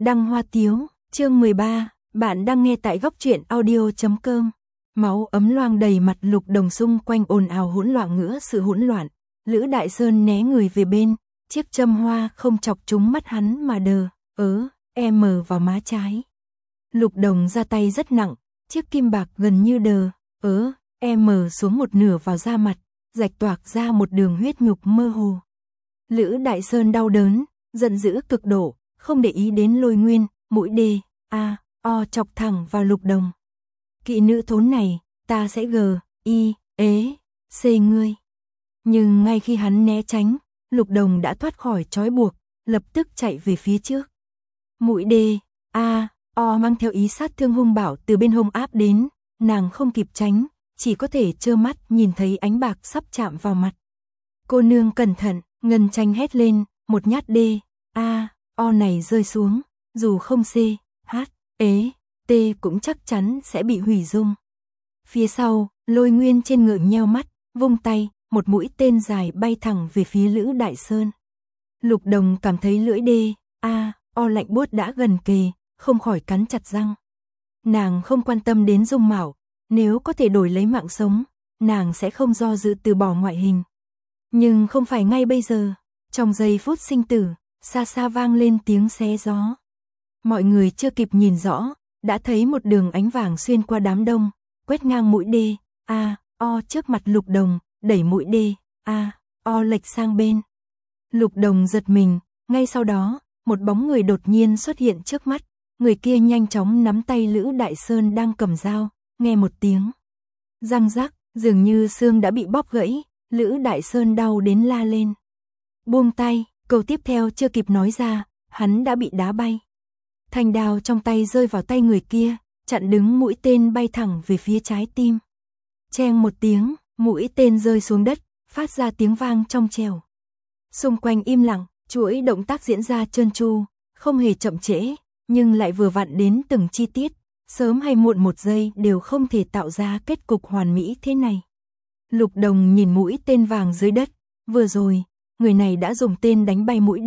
Đăng Hoa Tiếu, chương 13, bạn đang nghe tại góc truyện audio.com. Máu ấm loang đầy mặt Lục Đồng, xung quanh ồn ào hỗn loạn nggiữa sự hỗn loạn. Lữ Đại Sơn né người về bên, chiếc châm hoa không chọc trúng mắt hắn mà đờ, mờ vào má trái. Lục Đồng ra tay rất nặng, chiếc kim bạc gần như đờ, mờ xuống một nửa vào da mặt, rạch toạc ra một đường huyết nhục mơ hồ. Lữ Đại Sơn đau đớn, giận dữ cực độ, không để ý đến Lôi Nguyên, mũi chọc thẳng vào Lục Đồng. Kỵ nữ thốn này, ta sẽ ngươi. Nhưng ngay khi hắn né tránh, Lục Đồng đã thoát khỏi trói buộc, lập tức chạy về phía trước. Mũi mang theo ý sát thương hung bạo từ bên hông áp đến, nàng không kịp tránh, chỉ có thể trơ mắt nhìn thấy ánh bạc sắp chạm vào mặt. Cô nương cẩn thận, Ngân Tranh hét lên, một nhát này rơi xuống, dù không cũng chắc chắn sẽ bị hủy dung. Phía sau, Lôi Nguyên trên ngựa nheo mắt, vung tay, một mũi tên dài bay thẳng về phía Lữ Đại Sơn. Lục Đồng cảm thấy lưỡi lạnh buốt đã gần kề, không khỏi cắn chặt răng. Nàng không quan tâm đến dung mạo, nếu có thể đổi lấy mạng sống, nàng sẽ không do dự từ bỏ ngoại hình. Nhưng không phải ngay bây giờ, trong giây phút sinh tử, xa xa vang lên tiếng xé gió. Mọi người chưa kịp nhìn rõ, đã thấy một đường ánh vàng xuyên qua đám đông, quét ngang mũi trước mặt Lục Đồng, đẩy mũi lệch sang bên. Lục Đồng giật mình, ngay sau đó, một bóng người đột nhiên xuất hiện trước mắt, người kia nhanh chóng nắm tay Lữ Đại Sơn đang cầm dao, nghe một tiếng răng rắc, dường như xương đã bị bóp gãy, Lữ Đại Sơn đau đến la lên. Buông tay, câu tiếp theo chưa kịp nói ra, hắn đã bị đá bay. Thanh đao trong tay rơi vào tay người kia, chặn đứng mũi tên bay thẳng về phía trái tim. Cheng một tiếng, mũi tên rơi xuống đất, phát ra tiếng vang trong trẻo. Xung quanh im lặng, chuỗi động tác diễn ra trơn tru, không hề chậm trễ, nhưng lại vừa vặn đến từng chi tiết, sớm hay muộn một giây đều không thể tạo ra kết cục hoàn mỹ thế này. Lục Đồng nhìn mũi tên vàng dưới đất, vừa rồi, người này đã dùng tên đánh bay mũi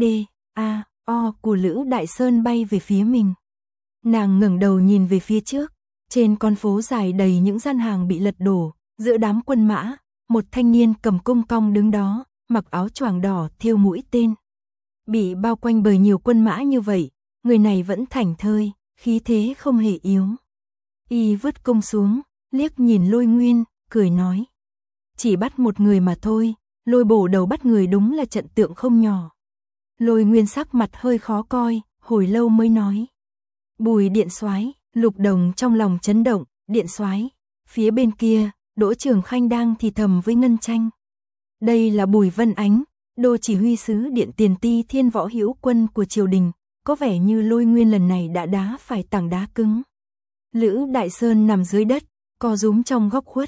của Lữ Đại Sơn bay về phía mình. Nàng ngẩng đầu nhìn về phía trước, trên con phố dài đầy những gian hàng bị lật đổ, giữa đám quân mã, một thanh niên cầm cung cong đứng đó, mặc áo choàng đỏ thêu mũi tên. Bị bao quanh bởi nhiều quân mã như vậy, người này vẫn thảnh thơi, khí thế không hề yếu. Y vứt cung xuống, liếc nhìn Lôi Nguyên, cười nói: chỉ bắt một người mà thôi, Lôi bổ đầu bắt người đúng là trận tượng không nhỏ. Lôi Nguyên sắc mặt hơi khó coi, hồi lâu mới nói: Bùi điện soái. Lục Đồng trong lòng chấn động, điện soái. Phía bên kia, Đỗ Trường Khanh đang thì thầm với Ngân Tranh. Đây là Bùi Vân Ánh, đô chỉ huy sứ điện tiền ti Thiên Võ Hữu Quân của triều đình, có vẻ như Lôi Nguyên lần này đã đá phải tảng đá cứng. Lữ Đại Sơn nằm dưới đất, co rúm trong góc khuất,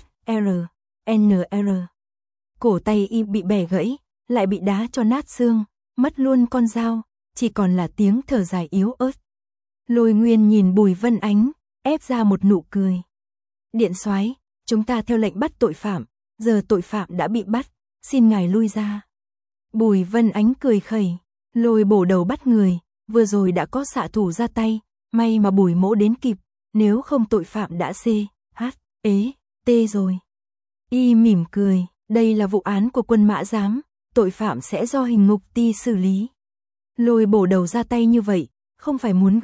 NR. Cổ tay y bị bẻ gãy, lại bị đá cho nát xương, mất luôn con dao, chỉ còn là tiếng thở dài yếu ớt. Lôi Nguyên nhìn Bùi Vân Ánh, ép ra một nụ cười. Điện soái, chúng ta theo lệnh bắt tội phạm, giờ tội phạm đã bị bắt, xin ngài lui ra. Bùi Vân Ánh cười khẩy, Lôi bổ đầu bắt người, vừa rồi đã có xạ thủ ra tay, may mà Bùi mỗ đến kịp, nếu không tội phạm đã rồi. Y mỉm cười, đây là vụ án của quân mã giám, tội phạm sẽ do hình ngục ti xử lý. Lôi bổ đầu ra tay như vậy, không phải muốn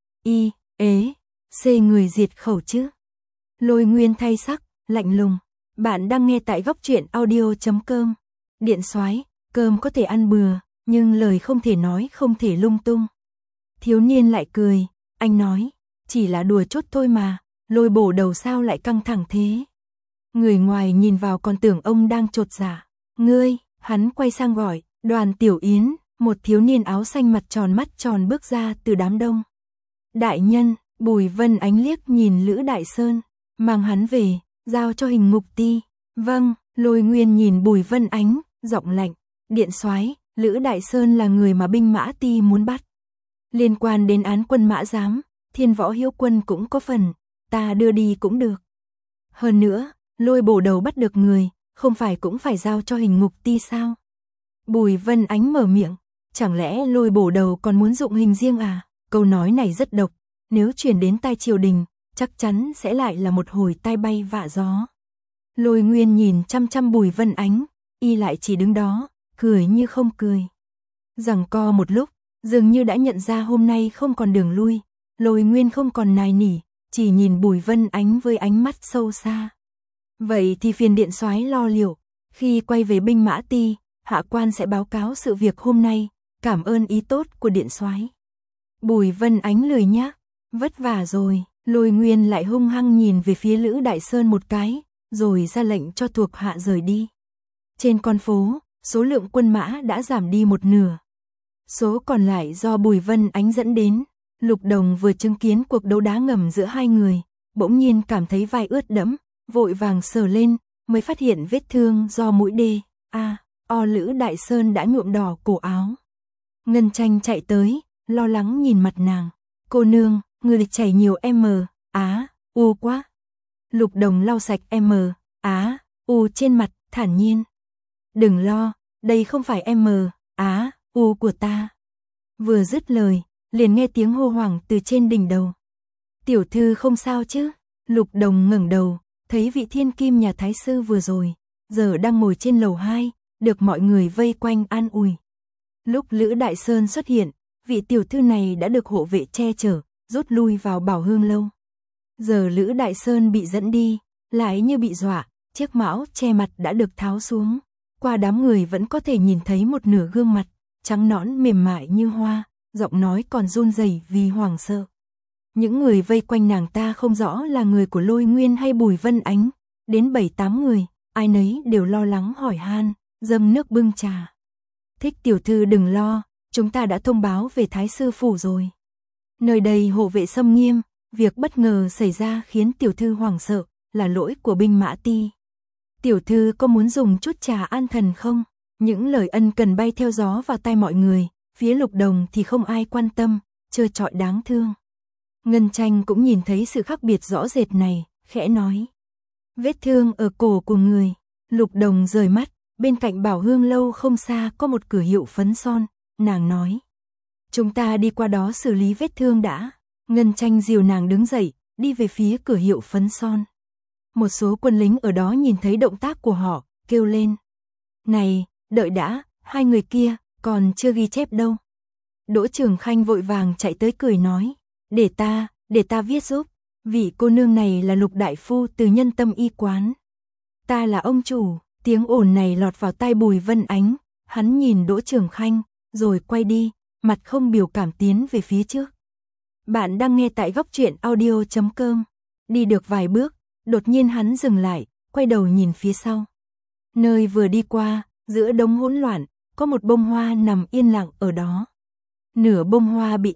người diệt khẩu chứ. Lôi Nguyên thay sắc, lạnh lùng. Bạn đang nghe tại góc truyện audio.com. Điện soái, cơm có thể ăn bừa, nhưng lời không thể nói không thể lung tung. Thiếu niên lại cười, anh nói, chỉ là đùa chốt thôi mà, Lôi bổ đầu sao lại căng thẳng thế. Người ngoài nhìn vào còn tưởng ông đang chột dạ. Ngươi, hắn quay sang gọi, Đoàn Tiểu Yến, một thiếu niên áo xanh mặt tròn mắt tròn bước ra từ đám đông. Đại nhân, Bùi Vân Ánh liếc nhìn Lữ Đại Sơn, mang hắn về, giao cho hình ngục ti. Vâng, Lôi Nguyên nhìn Bùi Vân Ánh, giọng lạnh, điện soái, Lữ Đại Sơn là người mà binh mã ti muốn bắt. Liên quan đến án quân mã giám, Thiên Võ Hữu Quân cũng có phần, ta đưa đi cũng được. Hơn nữa, Lôi bổ đầu bắt được người, không phải cũng phải giao cho hình ngục ti sao? Bùi Vân Ánh mở miệng, chẳng lẽ Lôi bổ đầu còn muốn dụng hình riêng à? Câu nói này rất độc, nếu truyền đến tai triều đình, chắc chắn sẽ lại là một hồi tai bay vạ gió. Lôi Nguyên nhìn chăm chăm Bùi Vân Ánh, y lại chỉ đứng đó, cười như không cười. Giằng co một lúc, dường như đã nhận ra hôm nay không còn đường lui, Lôi Nguyên không còn nài nỉ, chỉ nhìn Bùi Vân Ánh với ánh mắt sâu xa. Vậy thì phiền điện soái lo liệu, khi quay về binh mã ti, hạ quan sẽ báo cáo sự việc hôm nay, cảm ơn ý tốt của điện soái. Bùi Vân Ánh lười nhác, vất vả rồi. Lôi Nguyên lại hung hăng nhìn về phía Lữ Đại Sơn một cái, rồi ra lệnh cho thuộc hạ rời đi. Trên con phố, số lượng quân mã đã giảm đi một nửa. Số còn lại do Bùi Vân Ánh dẫn đến. Lục Đồng vừa chứng kiến cuộc đấu đá ngầm giữa hai người, bỗng nhiên cảm thấy vai ướt đẫm, vội vàng sờ lên, mới phát hiện vết thương do mũi D.A.O. Lữ Đại Sơn đã nhuộm đỏ cổ áo. Ngân Tranh chạy tới, lo lắng nhìn mặt nàng. Cô nương, người chảy nhiều U quá. Lục Đồng lau sạch U trên mặt, thản nhiên. Đừng lo, đây không phải U của ta. Vừa dứt lời, liền nghe tiếng hô hoảng từ trên đỉnh đầu. Tiểu thư không sao chứ? Lục Đồng ngẩng đầu, thấy vị thiên kim nhà thái sư vừa rồi, giờ đang ngồi trên lầu 2, được mọi người vây quanh an ủi. Lúc Lữ Đại Sơn xuất hiện, vị tiểu thư này đã được hộ vệ che chở, rút lui vào Bảo Hương lâu. Giờ Lữ Đại Sơn bị dẫn đi, lại như bị dọa, chiếc mão che mặt đã được tháo xuống. Qua đám người vẫn có thể nhìn thấy một nửa gương mặt, trắng nõn mềm mại như hoa, giọng nói còn run rẩy vì hoảng sợ. Những người vây quanh nàng ta không rõ là người của Lôi Nguyên hay Bùi Vân Ánh, đến 7-8 người, ai nấy đều lo lắng hỏi han, dâng nước bưng trà. Thích tiểu thư đừng lo, chúng ta đã thông báo về Thái sư phủ rồi. Nơi đây hộ vệ xâm nghiêm, việc bất ngờ xảy ra khiến tiểu thư hoảng sợ, là lỗi của binh mã ti. Tiểu thư có muốn dùng chút trà an thần không? Những lời ân cần bay theo gió vào tai mọi người, phía Lục Đồng thì không ai quan tâm, trơ trọi đáng thương. Ngân Tranh cũng nhìn thấy sự khác biệt rõ rệt này, khẽ nói. Vết thương ở cổ của người. Lục Đồng rời mắt, bên cạnh Bảo Hương lâu không xa có một cửa hiệu phấn son, nàng nói. Chúng ta đi qua đó xử lý vết thương đã. Ngân Tranh dìu nàng đứng dậy, đi về phía cửa hiệu phấn son. Một số quân lính ở đó nhìn thấy động tác của họ, kêu lên. Này, đợi đã, hai người kia, còn chưa ghi chép đâu. Đỗ Trường Khanh vội vàng chạy tới cười nói. Để ta viết giúp. Vị cô nương này là Lục đại phu từ Nhân Tâm y quán. Ta là ông chủ. Tiếng ồn này lọt vào tai Bùi Vân Ánh. Hắn nhìn Đỗ Trường Khanh, rồi quay đi, mặt không biểu cảm tiến về phía trước. Bạn đang nghe tại Góc Truyện Audio.com. Đi được vài bước, đột nhiên hắn dừng lại, quay đầu nhìn phía sau. Nơi vừa đi qua, giữa đống hỗn loạn, có một bông hoa nằm yên lặng ở đó. Nửa bông hoa bị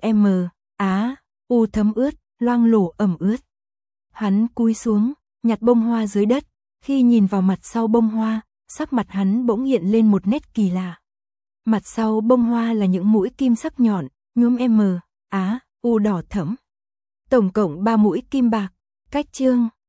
U thấm ướt, loang lổ ẩm ướt. Hắn cúi xuống, nhặt bông hoa dưới đất, khi nhìn vào mặt sau bông hoa, sắc mặt hắn bỗng hiện lên một nét kỳ lạ. Mặt sau bông hoa là những mũi kim sắc nhọn, nhuốm U đỏ thẫm. Tổng cộng 3 mũi kim bạc. Cách chương